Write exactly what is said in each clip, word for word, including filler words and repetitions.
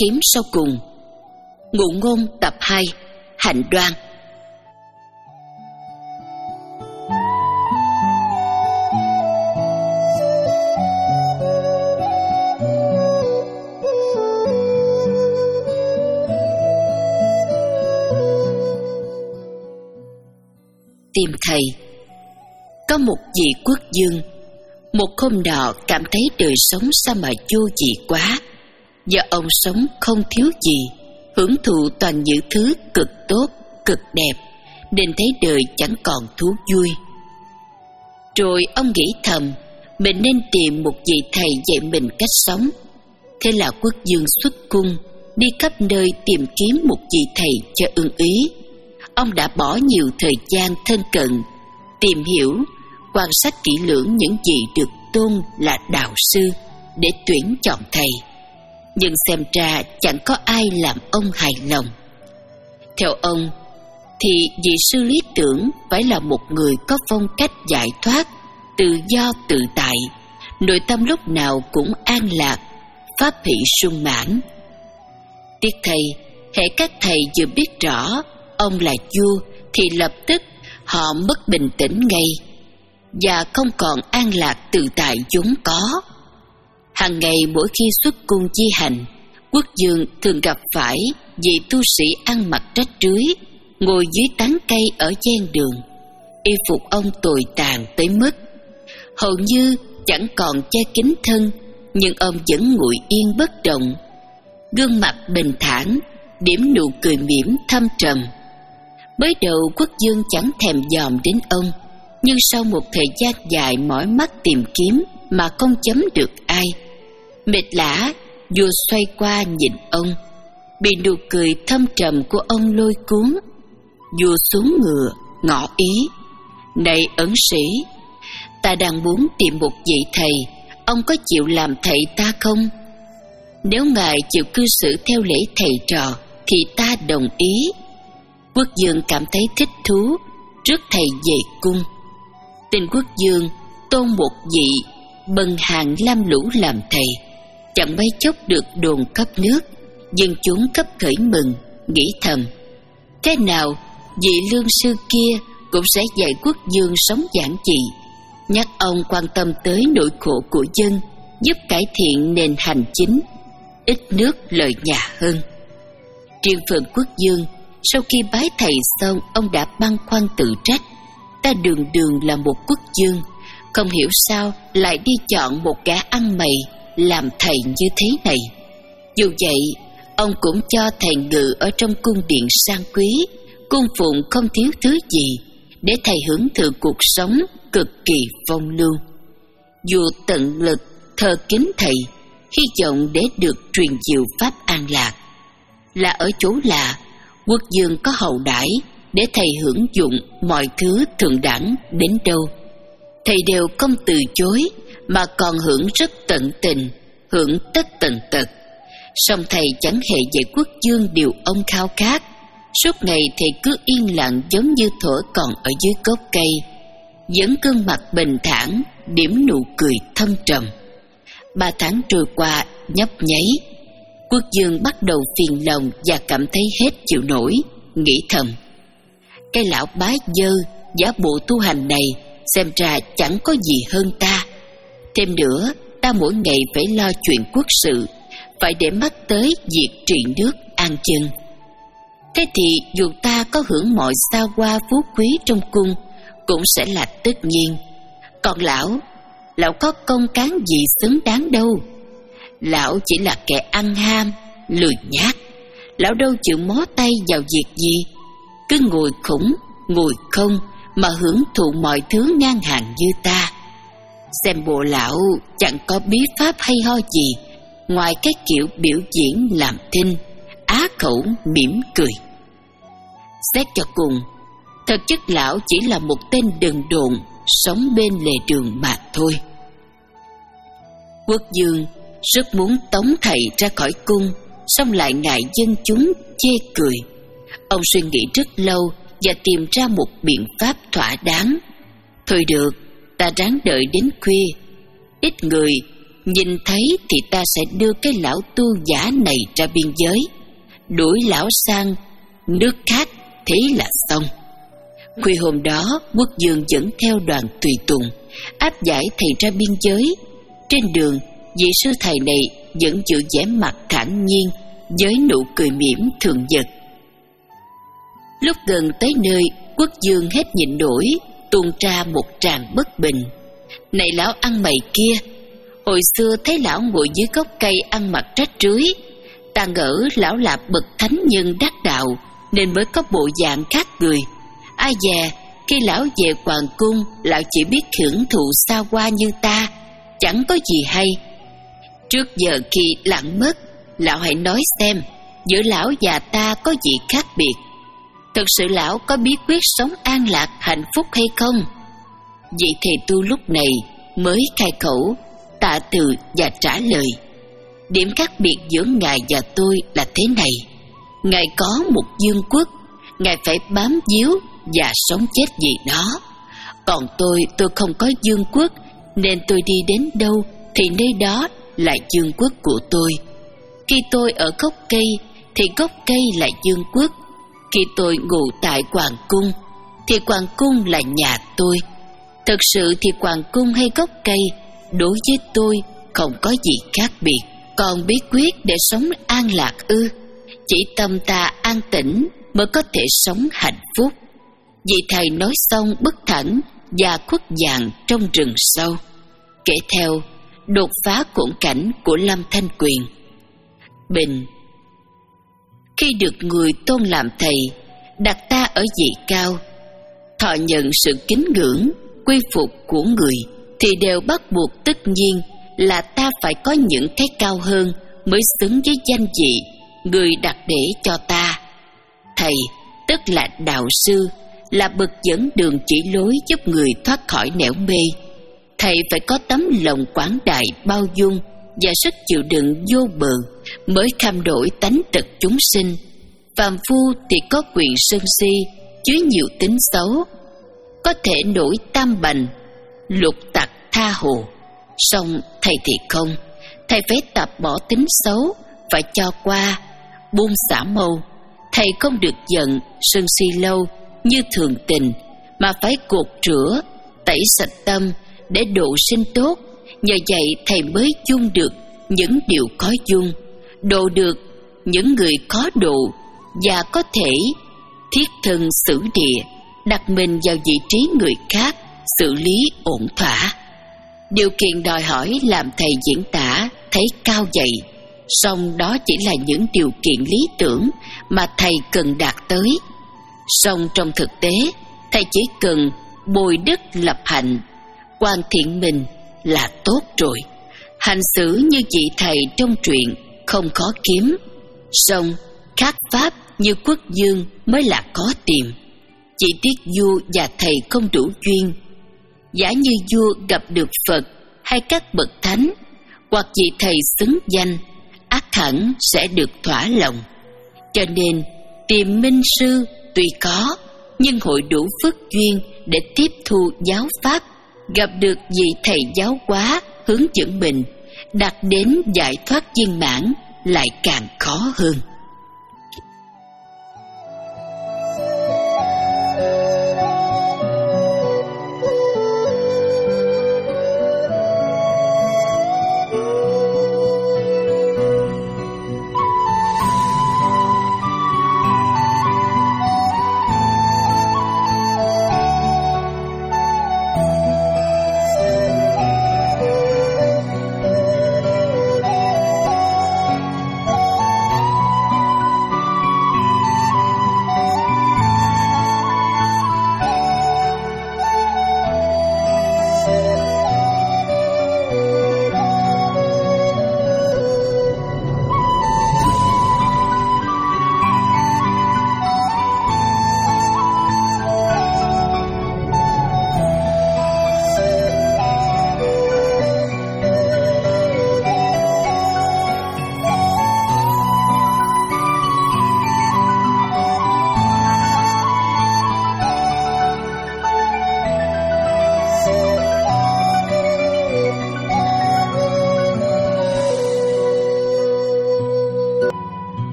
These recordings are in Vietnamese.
kiếm sau cùng. Ngụ ngôn tập hai, Hạnh Đoan. Tìm thầy. Có một vị quốc vương, một hôm nọ cảm thấy đời sống sao mà vô vị quá. Do ông sống không thiếu gì, hưởng thụ toàn những thứ cực tốt, cực đẹp, nên thấy đời chẳng còn thú vui. Rồi ông nghĩ thầm, mình nên tìm một vị thầy dạy mình cách sống. Thế là quốc vương xuất cung, đi khắp nơi tìm kiếm một vị thầy cho ưng ý. Ông đã bỏ nhiều thời gian thân cận, tìm hiểu, quan sát kỹ lưỡng những gì được tôn là đạo sư để tuyển chọn thầy. Nhưng xem ra chẳng có ai làm ông hài lòng. Theo ông, thì vị sư lý tưởng phải là một người có phong cách giải thoát, tự do tự tại, nội tâm lúc nào cũng an lạc, pháp hỷ sung mãn. Tiếc thầy, hễ các thầy vừa biết rõ ông là vua thì lập tức họ mất bình tĩnh ngay và không còn an lạc tự tại vốn có. Hàng ngày mỗi khi xuất cung chi hành, quốc vương thường gặp phải vị tu sĩ ăn mặc rách rưới, ngồi dưới tán cây ở ven đường. Y phục ông tồi tàn tới mức hầu như chẳng còn che kín thân, nhưng ông vẫn ngồi yên bất động, gương mặt bình thản, điểm nụ cười mỉm thâm trầm. Mới đầu quốc vương chẳng thèm dòm đến ông, nhưng sau một thời gian dài mỏi mắt tìm kiếm mà không chấm được ai, mệt lả, vua xoay qua nhìn ông, bị nụ cười thâm trầm của ông lôi cuốn. Vua xuống ngựa, ngỏ ý: "Này ẩn sĩ, ta đang muốn tìm một vị thầy, ông có chịu làm thầy ta không? Nếu ngài chịu cư xử theo lễ thầy trò thì ta đồng ý." Quốc vương cảm thấy thích thú, rước thầy về cung. Tên quốc vương tôn một vị bần hàn lam lũ làm thầy, chẳng mấy chốc được đồn khắp nước, dân chúng khắp khởi mừng, nghĩ thầm: thế nào vị lương sư kia cũng sẽ dạy quốc vương sống giản dị, nhắc ông quan tâm tới nỗi khổ của dân, giúp cải thiện nền hành chính, ít nước lợi nhà hơn. Riêng phần quốc vương, sau khi bái thầy xong, ông đã băn khoăn tự trách: ta đường đường là một quốc vương, không hiểu sao lại đi chọn một gã ăn mày làm thầy như thế này. Dù vậy, ông cũng cho thầy ngự ở trong cung điện sang quý, cung phụng không thiếu thứ gì, để thầy hưởng thụ cuộc sống cực kỳ phong lưu. Vua tận lực thờ kính thầy, hy vọng để được truyền diệu pháp an lạc. Là ở chỗ lạ, quốc vương có hậu đãi để thầy hưởng dụng mọi thứ thượng đẳng đến đâu, thầy đều không từ chối, mà còn hưởng rất tận tình, hưởng tất tần tật. Song thầy chẳng hề dạy quốc vương điều ông khao khát. Suốt ngày thầy cứ yên lặng giống như thuở còn ở dưới gốc cây, vẫn gương mặt bình thản, điểm nụ cười thâm trầm. Ba tháng trôi qua nhấp nháy, quốc vương bắt đầu phiền lòng và cảm thấy hết chịu nổi, nghĩ thầm: cái lão bá dơ giả bộ tu hành này xem ra chẳng có gì hơn ta. Thêm nữa, ta mỗi ngày phải lo chuyện quốc sự, phải để mắt tới việc trị nước an dân. Thế thì dù ta có hưởng mọi xa hoa phú quý trong cung cũng sẽ là tất nhiên. Còn lão, lão có công cán gì xứng đáng đâu. Lão chỉ là kẻ ăn ham, lười nhác. Lão đâu chịu mó tay vào việc gì, cứ ngồi khủng, ngồi không mà hưởng thụ mọi thứ ngang hàng như ta. Xem bộ lão chẳng có bí pháp hay ho gì ngoài cái kiểu biểu diễn làm thinh, á khẩu mỉm cười. Xét cho cùng, thực chất lão chỉ là một tên đần độn sống bên lề đường mà thôi. Quốc vương rất muốn tống thầy ra khỏi cung, song lại ngại dân chúng chê cười. Ông suy nghĩ rất lâu và tìm ra một biện pháp thỏa đáng. Thôi được, ta ráng đợi đến khuya, ít người nhìn thấy thì ta sẽ đưa cái lão tu giả này ra biên giới, đuổi lão sang nước khác, thế là xong. Khuya hôm đó, Quốc Dương dẫn theo đoàn tùy tùng áp giải thầy ra biên giới. Trên đường, vị sư thầy này vẫn giữ vẻ mặt thản nhiên với nụ cười mỉm thường nhật. Lúc gần tới nơi, Quốc Dương hết nhịn nổi, tuôn ra một tràng bất bình. Này lão ăn mày kia, hồi xưa thấy lão ngồi dưới gốc cây ăn mặc rách rưới, ta ngỡ lão là bậc thánh nhân đắc đạo nên mới có bộ dạng khác người. Ai dè khi lão về hoàng cung, lão chỉ biết hưởng thụ xa hoa như ta, chẳng có gì hay. Trước giờ khi lặng mất, lão hãy nói xem giữa lão và ta có gì khác biệt. Thực sự lão có bí quyết sống an lạc hạnh phúc hay không? Vị thầy tu lúc này mới khai khẩu tạ từ và trả lời. Điểm khác biệt giữa ngài và tôi là thế này: ngài có một vương quốc, ngài phải bám víu và sống chết vì đó. Còn tôi, tôi không có vương quốc, nên tôi đi đến đâu thì nơi đó là vương quốc của tôi. Khi tôi ở gốc cây thì gốc cây là vương quốc. Khi tôi ngủ tại hoàng cung thì hoàng cung là nhà tôi. Thực sự thì hoàng cung hay gốc cây đối với tôi không có gì khác biệt. Còn bí quyết để sống an lạc ư? Chỉ tâm ta an tĩnh mới có thể sống hạnh phúc. Vị thầy nói xong bước thẳng và khuất dạng trong rừng sâu. Kể theo đột phá khốn cảnh của Lâm Thanh Quyền. Bình: khi được người tôn làm thầy, đặt ta ở vị cao, thọ nhận sự kính ngưỡng, quy phục của người, thì đều bắt buộc tất nhiên là ta phải có những cái cao hơn mới xứng với danh vị người đặt để cho ta. Thầy tức là đạo sư, là bậc dẫn đường chỉ lối giúp người thoát khỏi nẻo mê. Thầy phải có tấm lòng quảng đại bao dung và sức chịu đựng vô bờ mới kham đổi tánh tật chúng sinh. Phàm phu thì có quyền sân si, chứa nhiều tính xấu, có thể nổi tam bành, lục tặc tha hồ. Song thầy thì không, thầy phải tập bỏ tính xấu, phải cho qua, buông xả mau. Thầy không được giận, sân si lâu như thường tình, mà phải cột rửa, tẩy sạch tâm để độ sinh tốt. Nhờ vậy thầy mới dung được những điều có dung, độ được những người có độ, và có thể thiết thân xử địa, đặt mình vào vị trí người khác, xử lý ổn thỏa. Điều kiện đòi hỏi làm thầy diễn tả thấy cao dậy, song đó chỉ là những điều kiện lý tưởng mà thầy cần đạt tới. Song trong thực tế, thầy chỉ cần bồi đức lập hạnh, hoàn thiện mình là tốt rồi. Hành xử như vị thầy trong truyện không khó kiếm, song khác pháp như Quốc Dương mới là khó tìm. Chỉ tiếc vua và thầy không đủ duyên. Giả như vua gặp được Phật hay các bậc thánh, hoặc vị thầy xứng danh, ắt hẳn sẽ được thỏa lòng. Cho nên tìm minh sư tuy có, nhưng hội đủ phước duyên để tiếp thu giáo pháp, gặp được vị thầy giáo hóa hướng dẫn mình, đạt đến giải thoát viên mãn lại càng khó hơn.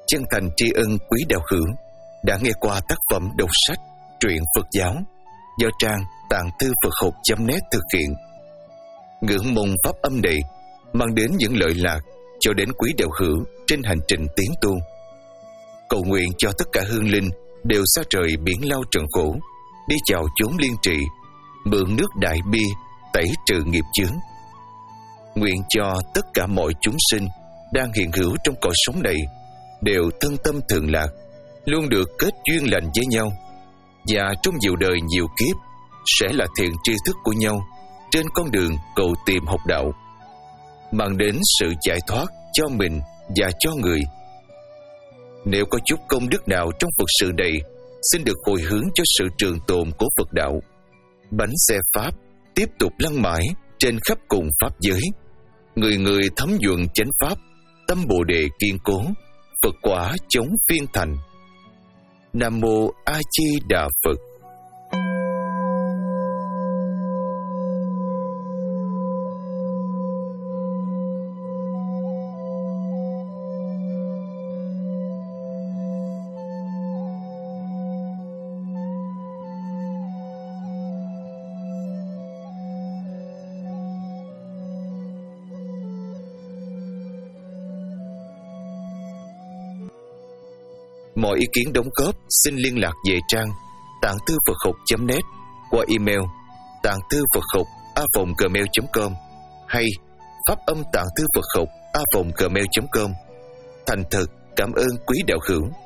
chân thành tri ân quý đạo hữu đã nghe qua tác phẩm đọc sách truyện Phật giáo do trang tạng thư Phật học chấm net thực hiện. Ngưỡng mong pháp âm này mang đến những lợi lạc cho đến quý đạo hữu trên hành trình tiến tu. Cầu nguyện cho tất cả hương linh đều xa rời biển lao trần khổ, đi chào chốn liên trị, mượn nước đại bi tẩy trừ nghiệp chướng. Nguyện cho tất cả mọi chúng sinh đang hiện hữu trong cõi sống này đều thân tâm thường lạc, luôn được kết duyên lành với nhau, và trong nhiều đời nhiều kiếp sẽ là thiện tri thức của nhau trên con đường cầu tìm học đạo, mang đến sự giải thoát cho mình và cho người. Nếu có chút công đức nào trong Phật sự này, xin được hồi hướng cho sự trường tồn của Phật đạo. Bánh xe Pháp tiếp tục lăn mãi trên khắp cùng Pháp giới, người người thấm nhuận chánh Pháp, tâm Bồ Đề kiên cố, Phật quả chống phiên thành. Nam Mô A Di Đà Phật. Mọi ý kiến đóng góp xin liên lạc về trang tạng thư Phật học chấm net qua email tạng thư Phật học a còng gmail chấm com hay pháp âm tạng thư Phật học a còng gmail chấm com. Thành thật cảm ơn quý đạo hữu.